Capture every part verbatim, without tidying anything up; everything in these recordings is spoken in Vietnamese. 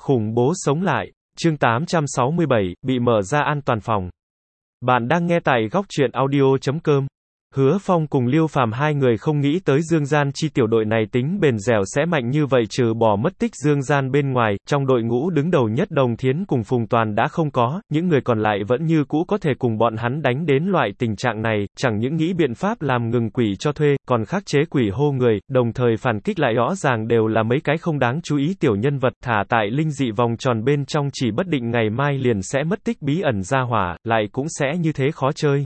Khủng bố sống lại. Chương tám trăm sáu mươi bảy, bị mở ra an toàn phòng. Bạn đang nghe tại góc truyện audio chấm com. Hứa Phong cùng Liêu Phàm hai người không nghĩ tới Dương Gian Chi tiểu đội này tính bền dẻo sẽ mạnh như vậy, trừ bỏ mất tích Dương Gian bên ngoài, trong đội ngũ đứng đầu nhất Đồng Thiến cùng Phùng Toàn đã không có, những người còn lại vẫn như cũ có thể cùng bọn hắn đánh đến loại tình trạng này, chẳng những nghĩ biện pháp làm ngừng quỷ cho thuê, còn khắc chế quỷ hô người, đồng thời phản kích lại rõ ràng đều là mấy cái không đáng chú ý tiểu nhân vật thả tại linh dị vòng tròn bên trong, chỉ bất định ngày mai liền sẽ mất tích bí ẩn ra hỏa, lại cũng sẽ như thế khó chơi.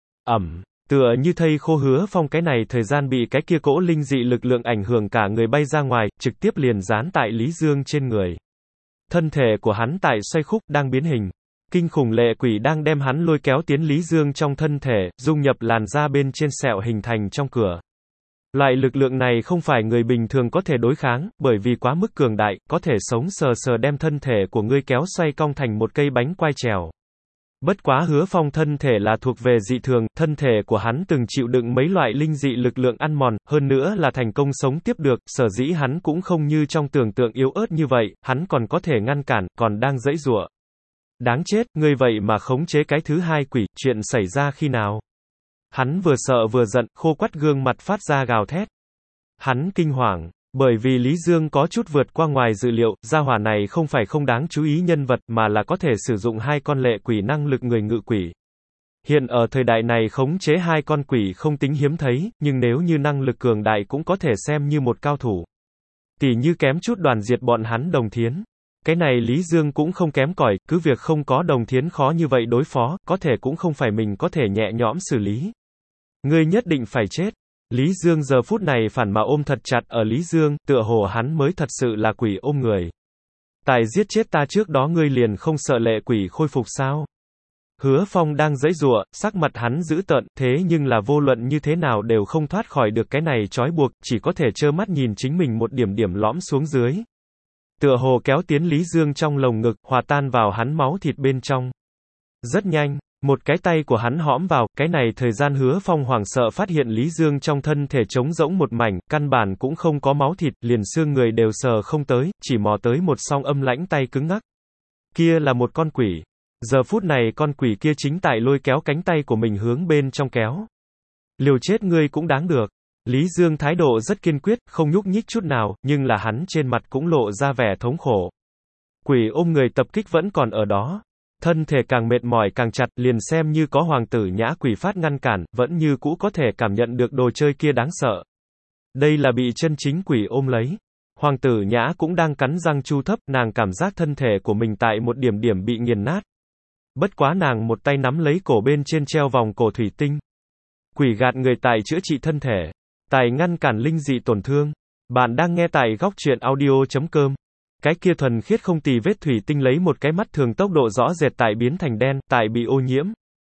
Ẩm. Tựa như thây khô Hứa Phong cái này thời gian bị cái kia cỗ linh dị lực lượng ảnh hưởng cả người bay ra ngoài, trực tiếp liền dán tại Lý Dương trên người. Thân thể của hắn tại xoay khúc, đang biến hình. Kinh khủng lệ quỷ đang đem hắn lôi kéo tiến Lý Dương trong thân thể, dung nhập làn da bên trên sẹo hình thành trong cửa. Loại lực lượng này không phải người bình thường có thể đối kháng, bởi vì quá mức cường đại, có thể sống sờ sờ đem thân thể của ngươi kéo xoay cong thành một cây bánh quai trèo. Bất quá Hứa Phong thân thể là thuộc về dị thường, thân thể của hắn từng chịu đựng mấy loại linh dị lực lượng ăn mòn, hơn nữa là thành công sống tiếp được, sở dĩ hắn cũng không như trong tưởng tượng yếu ớt như vậy, hắn còn có thể ngăn cản, còn đang giãy giụa. Đáng chết, ngươi vậy mà khống chế cái thứ hai quỷ, chuyện xảy ra khi nào? Hắn vừa sợ vừa giận, khô quắt gương mặt phát ra gào thét. Hắn kinh hoàng. Bởi vì Lý Dương có chút vượt qua ngoài dự liệu, gia hỏa này không phải không đáng chú ý nhân vật mà là có thể sử dụng hai con lệ quỷ năng lực người ngự quỷ. Hiện ở thời đại này khống chế hai con quỷ không tính hiếm thấy, nhưng nếu như năng lực cường đại cũng có thể xem như một cao thủ. Tỉ như kém chút đoàn diệt bọn hắn Đồng Thiến. Cái này Lý Dương cũng không kém cỏi, cứ việc không có Đồng Thiến khó như vậy đối phó, có thể cũng không phải mình có thể nhẹ nhõm xử lý. Ngươi nhất định phải chết. Lý Dương giờ phút này phản mà ôm thật chặt ở Lý Dương, tựa hồ hắn mới thật sự là quỷ ôm người. Tài giết chết ta trước đó ngươi liền không sợ lệ quỷ khôi phục sao? Hứa Phong đang giãy giụa, sắc mặt hắn dữ tợn, thế nhưng là vô luận như thế nào đều không thoát khỏi được cái này trói buộc, chỉ có thể trơ mắt nhìn chính mình một điểm điểm lõm xuống dưới. Tựa hồ kéo tiến Lý Dương trong lồng ngực, hòa tan vào hắn máu thịt bên trong. Rất nhanh. Một cái tay của hắn hõm vào, cái này thời gian Hứa Phong hoảng sợ phát hiện Lý Dương trong thân thể trống rỗng một mảnh, căn bản cũng không có máu thịt, liền xương người đều sờ không tới, chỉ mò tới một song âm lãnh tay cứng ngắc. Kia là một con quỷ. Giờ phút này con quỷ kia chính tại lôi kéo cánh tay của mình hướng bên trong kéo. Liều chết ngươi cũng đáng được. Lý Dương thái độ rất kiên quyết, không nhúc nhích chút nào, nhưng là hắn trên mặt cũng lộ ra vẻ thống khổ. Quỷ ôm người tập kích vẫn còn ở đó. Thân thể càng mệt mỏi càng chặt, liền xem như có hoàng tử Nhã quỷ phát ngăn cản, vẫn như cũ có thể cảm nhận được đồ chơi kia đáng sợ. Đây là bị chân chính quỷ ôm lấy. Hoàng tử Nhã cũng đang cắn răng chu thấp, nàng cảm giác thân thể của mình tại một điểm điểm bị nghiền nát. Bất quá nàng một tay nắm lấy cổ bên trên treo vòng cổ thủy tinh. Quỷ gạt người tài chữa trị thân thể, tài ngăn cản linh dị tổn thương. Bạn đang nghe tại góc truyện audio chấm com. Cái kia thuần khiết không tì vết thủy tinh lấy một cái mắt thường tốc độ rõ rệt tại biến thành đen, tại bị ô nhiễm.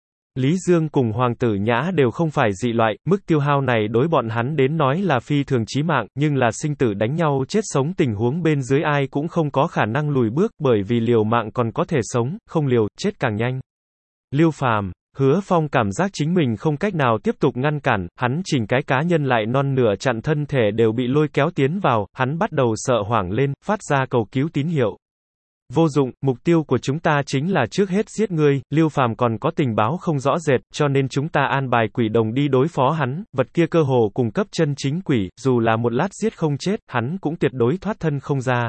Lý Dương cùng Hoàng tử Nhã đều không phải dị loại, mức tiêu hao này đối bọn hắn đến nói là phi thường chí mạng, nhưng là sinh tử đánh nhau chết sống tình huống bên dưới ai cũng không có khả năng lùi bước, bởi vì liều mạng còn có thể sống, không liều, chết càng nhanh. Liêu Phàm. Hứa Phong cảm giác chính mình không cách nào tiếp tục ngăn cản, hắn chỉnh cái cá nhân lại non nửa chặn thân thể đều bị lôi kéo tiến vào, hắn bắt đầu sợ hoảng lên, phát ra cầu cứu tín hiệu. Vô dụng, mục tiêu của chúng ta chính là trước hết giết ngươi, Liêu Phàm còn có tình báo không rõ rệt, cho nên chúng ta an bài quỷ đồng đi đối phó hắn, vật kia cơ hồ cung cấp chân chính quỷ, dù là một lát giết không chết, hắn cũng tuyệt đối thoát thân không ra.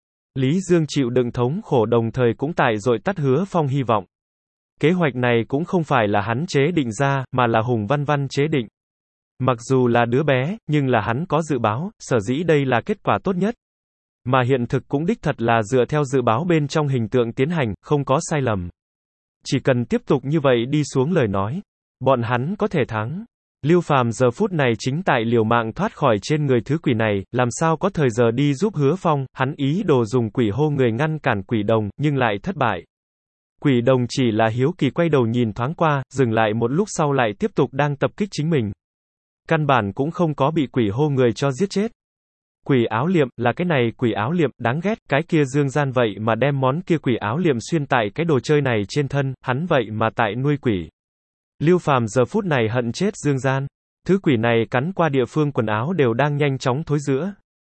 Lý Dương chịu đựng thống khổ đồng thời cũng tại dội tắt Hứa Phong hy vọng. Kế hoạch này cũng không phải là hắn chế định ra, mà là Hùng Văn Văn chế định. Mặc dù là đứa bé, nhưng là hắn có dự báo, sở dĩ đây là kết quả tốt nhất. Mà hiện thực cũng đích thật là dựa theo dự báo bên trong hình tượng tiến hành, không có sai lầm. Chỉ cần tiếp tục như vậy đi xuống lời nói, bọn hắn có thể thắng. Liêu Phàm giờ phút này chính tại liều mạng thoát khỏi trên người thứ quỷ này, làm sao có thời giờ đi giúp Hứa Phong, hắn ý đồ dùng quỷ hô người ngăn cản quỷ đồng, nhưng lại thất bại. Quỷ đồng chỉ là hiếu kỳ quay đầu nhìn thoáng qua, dừng lại một lúc sau lại tiếp tục đang tập kích chính mình. Căn bản cũng không có bị quỷ hô người cho giết chết. Quỷ áo liệm, là cái này quỷ áo liệm, đáng ghét, cái kia Dương Gian vậy mà đem món kia quỷ áo liệm xuyên tại cái đồ chơi này trên thân, hắn vậy mà tại nuôi quỷ. Liêu Phàm giờ phút này hận chết Dương Gian. Thứ quỷ này cắn qua địa phương quần áo đều đang nhanh chóng thối rữa.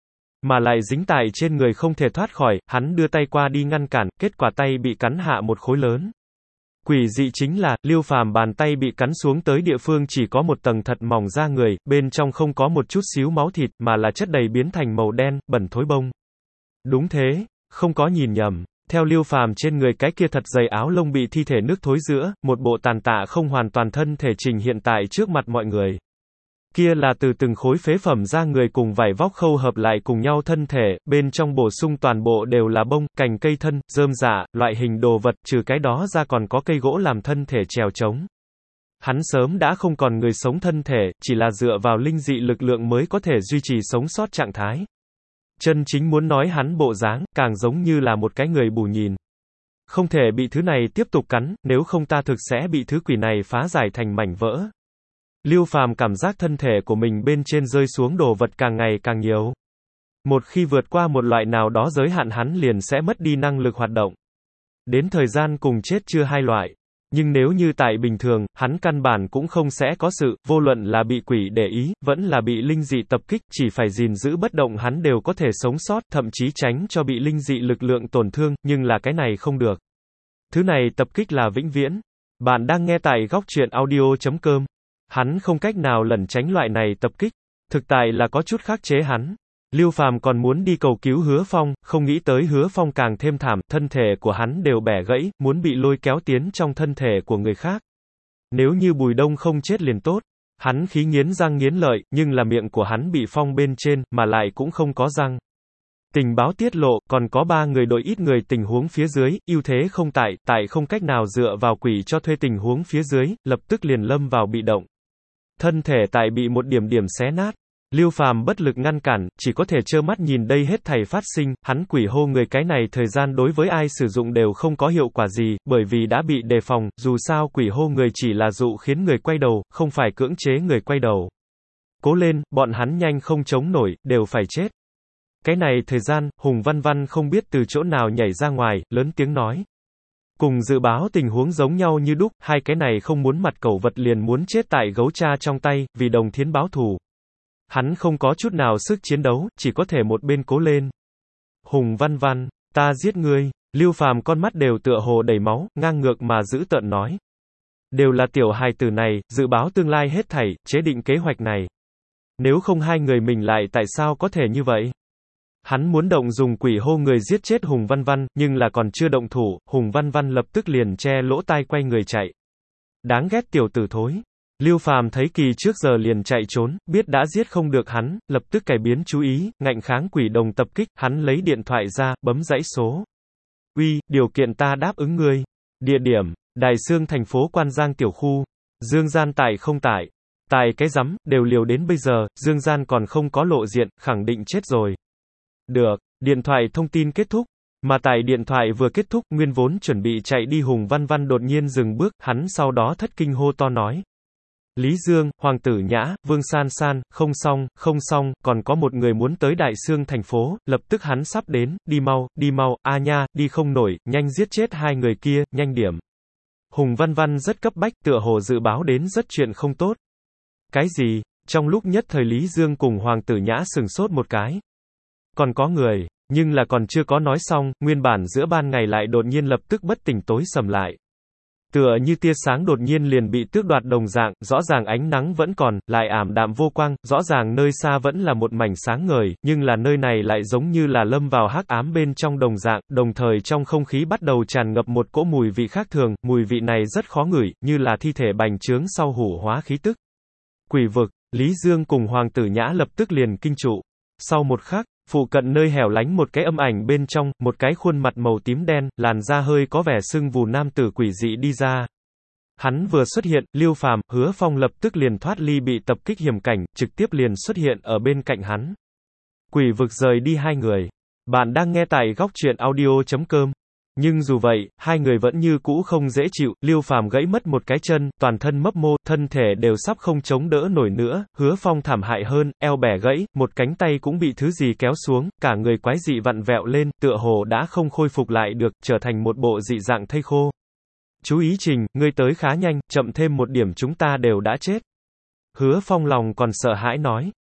mà lại dính tại trên người không thể thoát khỏi, hắn đưa tay qua đi ngăn cản, kết quả tay bị cắn hạ một khối lớn. Quỷ dị chính là, Liêu Phàm bàn tay bị cắn xuống tới địa phương chỉ có một tầng thật mỏng da người, bên trong không có một chút xíu máu thịt, mà là chất đầy biến thành màu đen, bẩn thối bông. Đúng thế, không có nhìn nhầm. Theo Liêu Phàm trên người cái kia thật dày áo lông bị thi thể nước thối giữa, một bộ tàn tạ không hoàn toàn thân thể trình hiện tại trước mặt mọi người. Kia là từ từng khối phế phẩm da người cùng vải vóc khâu hợp lại cùng nhau thân thể, bên trong bổ sung toàn bộ đều là bông, cành cây thân, rơm rạ, loại hình đồ vật, trừ cái đó ra còn có cây gỗ làm thân thể trèo trống. Hắn sớm đã không còn người sống thân thể, chỉ là dựa vào linh dị lực lượng mới có thể duy trì sống sót trạng thái. Chân chính muốn nói hắn bộ dáng, càng giống như là một cái người bù nhìn. Không thể bị thứ này tiếp tục cắn, nếu không ta thực sẽ bị thứ quỷ này phá giải thành mảnh vỡ. Liêu Phàm cảm giác thân thể của mình bên trên rơi xuống đồ vật càng ngày càng nhiều. Một khi vượt qua một loại nào đó giới hạn hắn liền sẽ mất đi năng lực hoạt động. Đến thời gian cùng chết chưa hai loại. Nhưng nếu như tại bình thường, hắn căn bản cũng không sẽ có sự, vô luận là bị quỷ để ý, vẫn là bị linh dị tập kích, chỉ phải gìn giữ bất động hắn đều có thể sống sót, thậm chí tránh cho bị linh dị lực lượng tổn thương, nhưng là cái này không được. Thứ này tập kích là vĩnh viễn. Bạn đang nghe tại góc truyện audio chấm com. Hắn không cách nào lẩn tránh loại này tập kích. Thực tại là có chút khắc chế hắn. Liêu Phàm còn muốn đi cầu cứu Hứa Phong, không nghĩ tới Hứa Phong càng thêm thảm, thân thể của hắn đều bẻ gãy, muốn bị lôi kéo tiến trong thân thể của người khác. Nếu như Bùi Đông không chết liền tốt. Hắn khí nghiến răng nghiến lợi, nhưng là miệng của hắn bị phong bên trên, mà lại cũng không có răng. Tình báo tiết lộ, còn có ba người đội ít người tình huống phía dưới, ưu thế không tại, tại không cách nào dựa vào quỷ cho thuê tình huống phía dưới, lập tức liền lâm vào bị động. Thân thể tại bị một điểm điểm xé nát. Liêu Phàm bất lực ngăn cản, chỉ có thể trơ mắt nhìn đây hết thảy phát sinh, hắn quỷ hô người cái này thời gian đối với ai sử dụng đều không có hiệu quả gì, bởi vì đã bị đề phòng, dù sao quỷ hô người chỉ là dụ khiến người quay đầu, không phải cưỡng chế người quay đầu. Cố lên, bọn hắn nhanh không chống nổi, đều phải chết. Cái này thời gian, Hùng Văn Văn không biết từ chỗ nào nhảy ra ngoài, lớn tiếng nói. Cùng dự báo tình huống giống nhau như đúc, hai cái này không muốn mặt cẩu vật liền muốn chết tại gấu cha trong tay, vì đồng thiến báo thù. Hắn không có chút nào sức chiến đấu, chỉ có thể một bên cố lên. Hùng Văn Văn, ta giết ngươi. Liêu Phàm con mắt đều tựa hồ đầy máu, ngang ngược mà giữ tợn nói. Đều là tiểu hài tử này, dự báo tương lai hết thảy, chế định kế hoạch này. Nếu không hai người mình lại tại sao có thể như vậy? Hắn muốn động dùng quỷ hô người giết chết Hùng Văn Văn, nhưng là còn chưa động thủ, Hùng Văn Văn lập tức liền che lỗ tai quay người chạy. Đáng ghét tiểu tử thối. Liêu Phàm thấy kỳ trước giờ liền chạy trốn, biết đã giết không được hắn, lập tức cải biến chú ý, ngạnh kháng quỷ đồng tập kích, hắn lấy điện thoại ra, bấm dãy số. Uy, điều kiện ta đáp ứng ngươi. Địa điểm, Đài Xương thành phố Quan Giang tiểu khu. Dương Gian tại không tại. Tại cái rắm, đều liều đến bây giờ, Dương Gian còn không có lộ diện, khẳng định chết rồi. Được, điện thoại thông tin kết thúc. Mà tại điện thoại vừa kết thúc, nguyên vốn chuẩn bị chạy đi Hùng Văn Văn đột nhiên dừng bước, hắn sau đó thất kinh hô to nói. Lý Dương, Hoàng Tử Nhã, Vương San San, không xong, không xong, còn có một người muốn tới Đại Xương thành phố, lập tức hắn sắp đến, đi mau, đi mau, a nha, đi không nổi, nhanh giết chết hai người kia, nhanh điểm. Hùng Văn Văn rất cấp bách, tựa hồ dự báo đến rất chuyện không tốt. Cái gì? Trong lúc nhất thời Lý Dương cùng Hoàng Tử Nhã sừng sốt một cái. Còn có người, nhưng là còn chưa có nói xong, nguyên bản giữa ban ngày lại đột nhiên lập tức bất tỉnh tối sầm lại. Tựa như tia sáng đột nhiên liền bị tước đoạt đồng dạng, rõ ràng ánh nắng vẫn còn, lại ảm đạm vô quang, rõ ràng nơi xa vẫn là một mảnh sáng ngời, nhưng là nơi này lại giống như là lâm vào hắc ám bên trong đồng dạng, đồng thời trong không khí bắt đầu tràn ngập một cỗ mùi vị khác thường, mùi vị này rất khó ngửi, như là thi thể bành trướng sau hủ hóa khí tức. Quỷ vực, Lý Dương cùng Hoàng Tử Nhã lập tức liền kinh trụ. Sau một khắc, phụ cận nơi hẻo lánh một cái âm ảnh bên trong, một cái khuôn mặt màu tím đen, làn da hơi có vẻ sưng vù nam tử quỷ dị đi ra. Hắn vừa xuất hiện, Liêu Phàm, Hứa Phong lập tức liền thoát ly bị tập kích hiểm cảnh, trực tiếp liền xuất hiện ở bên cạnh hắn. Quỷ vực rời đi hai người. Bạn đang nghe tại góc truyện audio chấm com. Nhưng dù vậy, hai người vẫn như cũ không dễ chịu, Liêu Phàm gãy mất một cái chân, toàn thân mấp mô, thân thể đều sắp không chống đỡ nổi nữa, Hứa Phong thảm hại hơn, eo bẻ gãy, một cánh tay cũng bị thứ gì kéo xuống, cả người quái dị vặn vẹo lên, tựa hồ đã không khôi phục lại được, trở thành một bộ dị dạng thây khô. Chú ý Trình, ngươi tới khá nhanh, chậm thêm một điểm chúng ta đều đã chết. Hứa Phong lòng còn sợ hãi nói.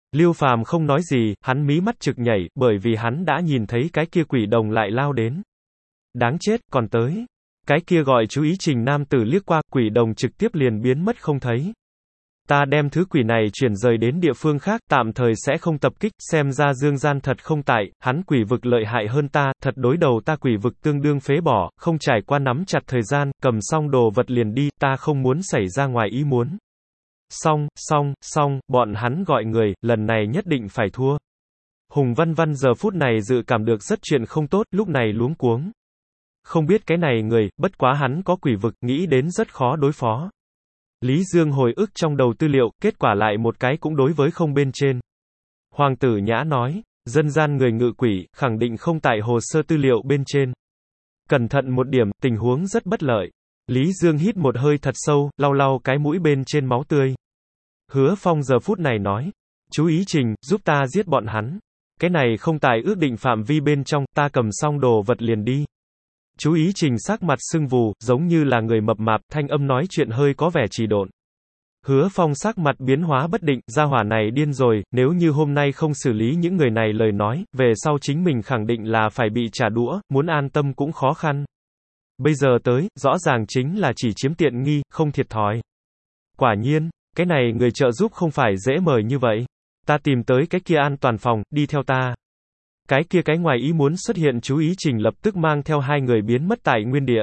Liêu Phàm không nói gì, hắn mí mắt trực nhảy, bởi vì hắn đã nhìn thấy cái kia quỷ đồng lại lao đến. Đáng chết, còn tới. Cái kia gọi chú ý Trình nam tử liếc qua, quỷ đồng trực tiếp liền biến mất không thấy. Ta đem thứ quỷ này chuyển rời đến địa phương khác, tạm thời sẽ không tập kích, xem ra Dương Gian thật không tại, hắn quỷ vực lợi hại hơn ta, thật đối đầu ta quỷ vực tương đương phế bỏ, không trải qua nắm chặt thời gian, cầm xong đồ vật liền đi, ta không muốn xảy ra ngoài ý muốn. Xong, xong, xong, bọn hắn gọi người, lần này nhất định phải thua. Hùng Văn Văn giờ phút này dự cảm được rất chuyện không tốt, lúc này luống cuống. Không biết cái này người, bất quá hắn có quỷ vực, nghĩ đến rất khó đối phó. Lý Dương hồi ức trong đầu tư liệu, kết quả lại một cái cũng đối với không bên trên. Hoàng tử Nhã nói, dân gian người ngự quỷ, khẳng định không tại hồ sơ tư liệu bên trên. Cẩn thận một điểm, tình huống rất bất lợi. Lý Dương hít một hơi thật sâu, lau lau cái mũi bên trên máu tươi. Hứa Phong giờ phút này nói, chú ý Trình, giúp ta giết bọn hắn. Cái này không tại ước định phạm vi bên trong, ta cầm xong đồ vật liền đi. Chú ý Trình sắc mặt sưng vù, giống như là người mập mạp, thanh âm nói chuyện hơi có vẻ trì độn. Hứa Phong sắc mặt biến hóa bất định, gia hỏa này điên rồi, nếu như hôm nay không xử lý những người này lời nói, về sau chính mình khẳng định là phải bị trả đũa, muốn an tâm cũng khó khăn. Bây giờ tới, rõ ràng chính là chỉ chiếm tiện nghi, không thiệt thòi. Quả nhiên, cái này người trợ giúp không phải dễ mời như vậy. Ta tìm tới cái kia an toàn phòng, đi theo ta. Cái kia cái ngoài ý muốn xuất hiện chú ý Trình lập tức mang theo hai người biến mất tại nguyên địa.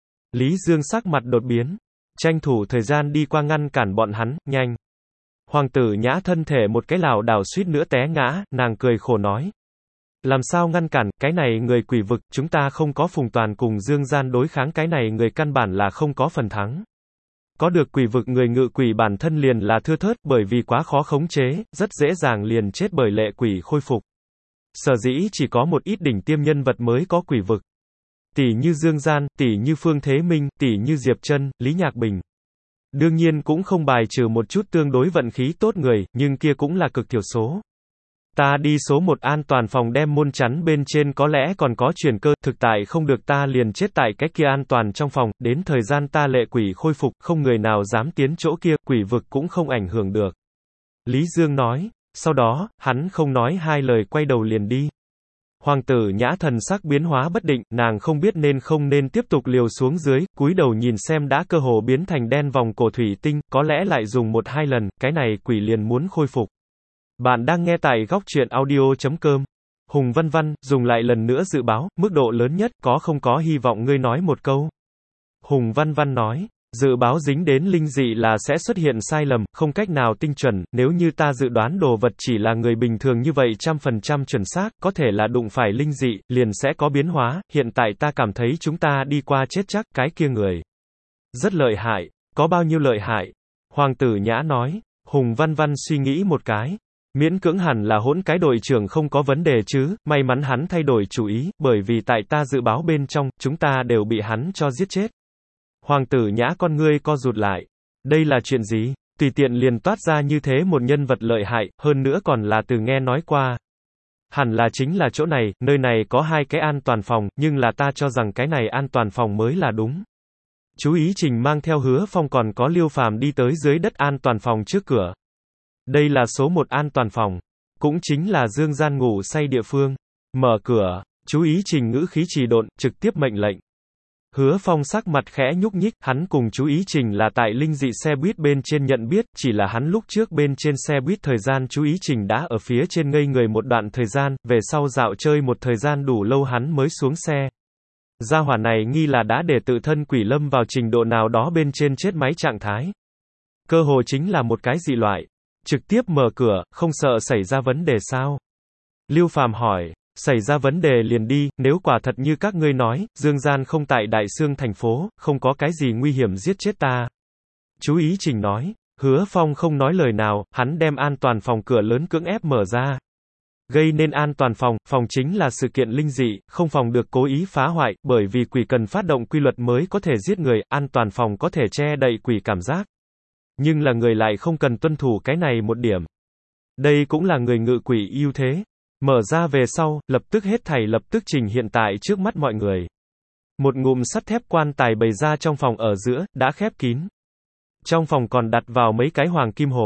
Lý Dương sắc mặt đột biến. Tranh thủ thời gian đi qua ngăn cản bọn hắn, nhanh. Hoàng tử Nhã thân thể một cái lảo đảo suýt nữa té ngã, nàng cười khổ nói. Làm sao ngăn cản, cái này người quỷ vực, chúng ta không có Phùng Toàn cùng Dương Gian đối kháng, cái này người căn bản là không có phần thắng. Có được quỷ vực người ngự quỷ bản thân liền là thưa thớt, bởi vì quá khó khống chế, rất dễ dàng liền chết bởi lệ quỷ khôi phục. Sở dĩ chỉ có một ít đỉnh tiêm nhân vật mới có quỷ vực. Tỷ như Dương Gian, tỷ như Phương Thế Minh, tỷ như Diệp Trân, Lý Nhạc Bình. Đương nhiên cũng không bài trừ một chút tương đối vận khí tốt người, nhưng kia cũng là cực thiểu số. Ta đi số một an toàn phòng đem môn chắn bên trên có lẽ còn có truyền cơ, thực tại không được ta liền chết tại cái kia an toàn trong phòng, đến thời gian ta lệ quỷ khôi phục, không người nào dám tiến chỗ kia, quỷ vực cũng không ảnh hưởng được. Lý Dương nói, sau đó, hắn không nói hai lời quay đầu liền đi. Hoàng tử Nhã thần sắc biến hóa bất định, nàng không biết nên không nên tiếp tục liều xuống dưới, cúi đầu nhìn xem đã cơ hồ biến thành đen vòng cổ thủy tinh, có lẽ lại dùng một hai lần, cái này quỷ liền muốn khôi phục. Bạn đang nghe tại góc truyện audio chấm com. Hùng Văn Văn, dùng lại lần nữa dự báo, mức độ lớn nhất, có không có hy vọng ngươi nói một câu. Hùng Văn Văn nói, dự báo dính đến linh dị là sẽ xuất hiện sai lầm, không cách nào tinh chuẩn, nếu như ta dự đoán đồ vật chỉ là người bình thường như vậy trăm phần trăm chuẩn xác, có thể là đụng phải linh dị, liền sẽ có biến hóa, hiện tại ta cảm thấy chúng ta đi qua chết chắc, cái kia người. Rất lợi hại, có bao nhiêu lợi hại? Hoàng tử Nhã nói, Hùng Văn Văn suy nghĩ một cái. Miễn cưỡng hẳn là hỗn cái đội trưởng không có vấn đề chứ, may mắn hắn thay đổi chủ ý, bởi vì tại ta dự báo bên trong, chúng ta đều bị hắn cho giết chết. Hoàng tử Nhã con ngươi co rụt lại. Đây là chuyện gì? Tùy tiện liền toát ra như thế một nhân vật lợi hại, hơn nữa còn là từ nghe nói qua. Hẳn là chính là chỗ này, nơi này có hai cái an toàn phòng, nhưng là ta cho rằng cái này an toàn phòng mới là đúng. Chú ý Trình mang theo Hứa Phong còn có Liêu Phàm đi tới dưới đất an toàn phòng trước cửa. Đây là số một an toàn phòng, cũng chính là Dương Gian ngủ say địa phương. Mở cửa, chú ý Trình ngữ khí trì độn, trực tiếp mệnh lệnh. Hứa Phong sắc mặt khẽ nhúc nhích, hắn cùng chú ý Trình là tại linh dị xe buýt bên trên nhận biết, chỉ là hắn lúc trước bên trên xe buýt thời gian chú ý Trình đã ở phía trên ngây người một đoạn thời gian, về sau dạo chơi một thời gian đủ lâu hắn mới xuống xe. Gia hỏa này nghi là đã để tự thân quỷ lâm vào trình độ nào đó bên trên chết máy trạng thái. Cơ hồ chính là một cái dị loại. Trực tiếp mở cửa, không sợ xảy ra vấn đề sao? Liêu Phàm hỏi, xảy ra vấn đề liền đi, nếu quả thật như các ngươi nói, Dương Gian không tại Đại Xương thành phố, không có cái gì nguy hiểm giết chết ta. Chú ý Trình nói, Hứa Phong không nói lời nào, hắn đem an toàn phòng cửa lớn cưỡng ép mở ra. Gây nên an toàn phòng, phòng chính là sự kiện linh dị, không phòng được cố ý phá hoại, bởi vì quỷ cần phát động quy luật mới có thể giết người, an toàn phòng có thể che đậy quỷ cảm giác. Nhưng là người lại không cần tuân thủ cái này một điểm. Đây cũng là người ngự quỷ ưu thế. Mở ra về sau, lập tức hết thảy lập tức trình hiện tại trước mắt mọi người. Một ngụm sắt thép quan tài bày ra trong phòng ở giữa, đã khép kín. Trong phòng còn đặt vào mấy cái hoàng kim hộp.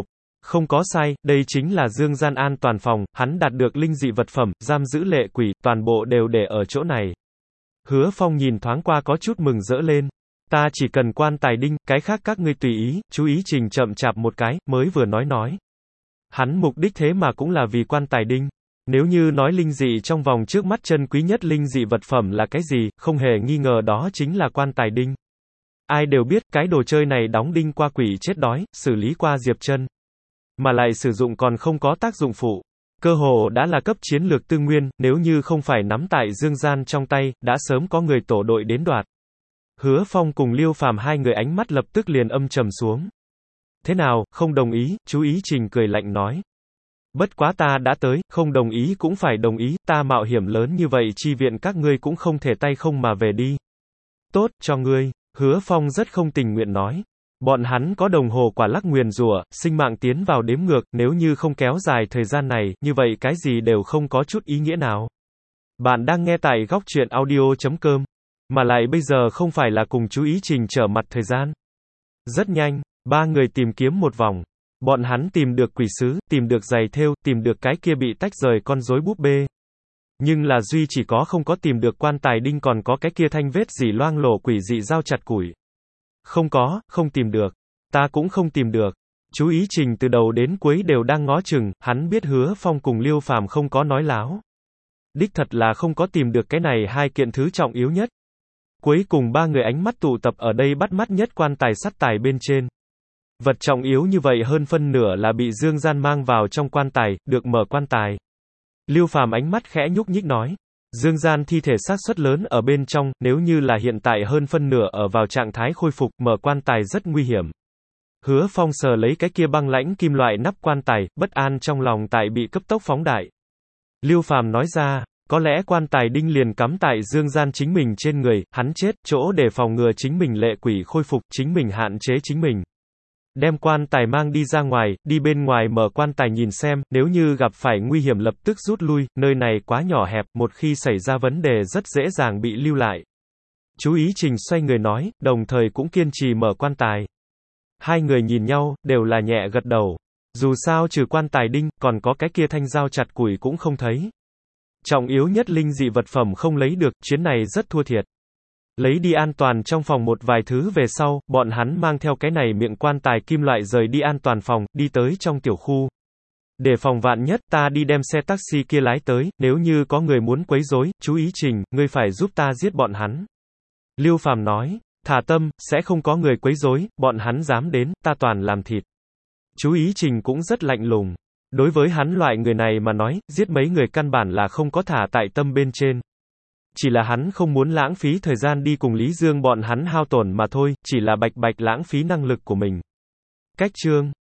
Không có sai, đây chính là Dương Gian An toàn phòng, hắn đạt được linh dị vật phẩm, giam giữ lệ quỷ, toàn bộ đều để ở chỗ này. Hứa Phong nhìn thoáng qua có chút mừng rỡ lên. Ta chỉ cần quan tài đinh, cái khác các ngươi tùy ý, chú ý Trình chậm chạp một cái, mới vừa nói nói. Hắn mục đích thế mà cũng là vì quan tài đinh. Nếu như nói linh dị trong vòng trước mắt chân quý nhất linh dị vật phẩm là cái gì, không hề nghi ngờ đó chính là quan tài đinh. Ai đều biết, cái đồ chơi này đóng đinh qua quỷ chết đói, xử lý qua diệp chân. Mà lại sử dụng còn không có tác dụng phụ. Cơ hồ đã là cấp chiến lược tư nguyên, nếu như không phải nắm tại Dương Gian trong tay, đã sớm có người tổ đội đến đoạt. Hứa Phong cùng Liêu Phàm hai người ánh mắt lập tức liền âm trầm xuống. Thế nào, không đồng ý, chú ý Trình cười lạnh nói. Bất quá ta đã tới, không đồng ý cũng phải đồng ý, ta mạo hiểm lớn như vậy chi viện các ngươi cũng không thể tay không mà về đi. Tốt, cho ngươi, Hứa Phong rất không tình nguyện nói. Bọn hắn có đồng hồ quả lắc nguyền rủa, sinh mạng tiến vào đếm ngược, nếu như không kéo dài thời gian này, như vậy cái gì đều không có chút ý nghĩa nào. Bạn đang nghe tại góc truyện audio chấm com. Mà lại bây giờ không phải là cùng chú ý Trình trở mặt thời gian. Rất nhanh, ba người tìm kiếm một vòng. Bọn hắn tìm được quỷ sứ, tìm được giày thêu, tìm được cái kia bị tách rời con rối búp bê. Nhưng là duy chỉ có không có tìm được quan tài đinh, còn có cái kia thanh vết dỉ loang lổ quỷ dị dao chặt củi. Không có, không tìm được. Ta cũng không tìm được. Chú ý Trình từ đầu đến cuối đều đang ngó chừng, hắn biết Hứa Phong cùng Liêu Phàm không có nói láo. Đích thật là không có tìm được cái này hai kiện thứ trọng yếu nhất. Cuối cùng ba người ánh mắt tụ tập ở đây bắt mắt nhất quan tài sắt tài bên trên. Vật trọng yếu như vậy hơn phân nửa là bị Dương Gian mang vào trong quan tài, được mở quan tài. Liêu Phàm ánh mắt khẽ nhúc nhích nói. Dương Gian thi thể xác suất lớn ở bên trong, nếu như là hiện tại hơn phân nửa ở vào trạng thái khôi phục, mở quan tài rất nguy hiểm. Hứa Phong sờ lấy cái kia băng lãnh kim loại nắp quan tài, bất an trong lòng tại bị cấp tốc phóng đại. Liêu Phàm nói ra, có lẽ quan tài đinh liền cắm tại Dương Gian chính mình trên người, hắn chết, chỗ để phòng ngừa chính mình lệ quỷ khôi phục, chính mình hạn chế chính mình. Đem quan tài mang đi ra ngoài, đi bên ngoài mở quan tài nhìn xem, nếu như gặp phải nguy hiểm lập tức rút lui, nơi này quá nhỏ hẹp, một khi xảy ra vấn đề rất dễ dàng bị lưu lại. Chú ý Trình xoay người nói, đồng thời cũng kiên trì mở quan tài. Hai người nhìn nhau, đều là nhẹ gật đầu. Dù sao trừ quan tài đinh, còn có cái kia thanh dao chặt củi cũng không thấy. Trọng yếu nhất linh dị vật phẩm không lấy được, chuyến này rất thua thiệt. Lấy đi an toàn trong phòng một vài thứ về sau, bọn hắn mang theo cái này miệng quan tài kim loại rời đi an toàn phòng, đi tới trong tiểu khu. Để phòng vạn nhất, ta đi đem xe taxi kia lái tới, nếu như có người muốn quấy rối, chú ý Trình, ngươi phải giúp ta giết bọn hắn. Liêu Phàm nói, thả tâm, sẽ không có người quấy rối, bọn hắn dám đến, ta toàn làm thịt. Chú ý Trình cũng rất lạnh lùng. Đối với hắn loại người này mà nói, giết mấy người căn bản là không có thả tại tâm bên trên. Chỉ là hắn không muốn lãng phí thời gian đi cùng Lý Dương bọn hắn hao tổn mà thôi, chỉ là bạch bạch lãng phí năng lực của mình. Cách chương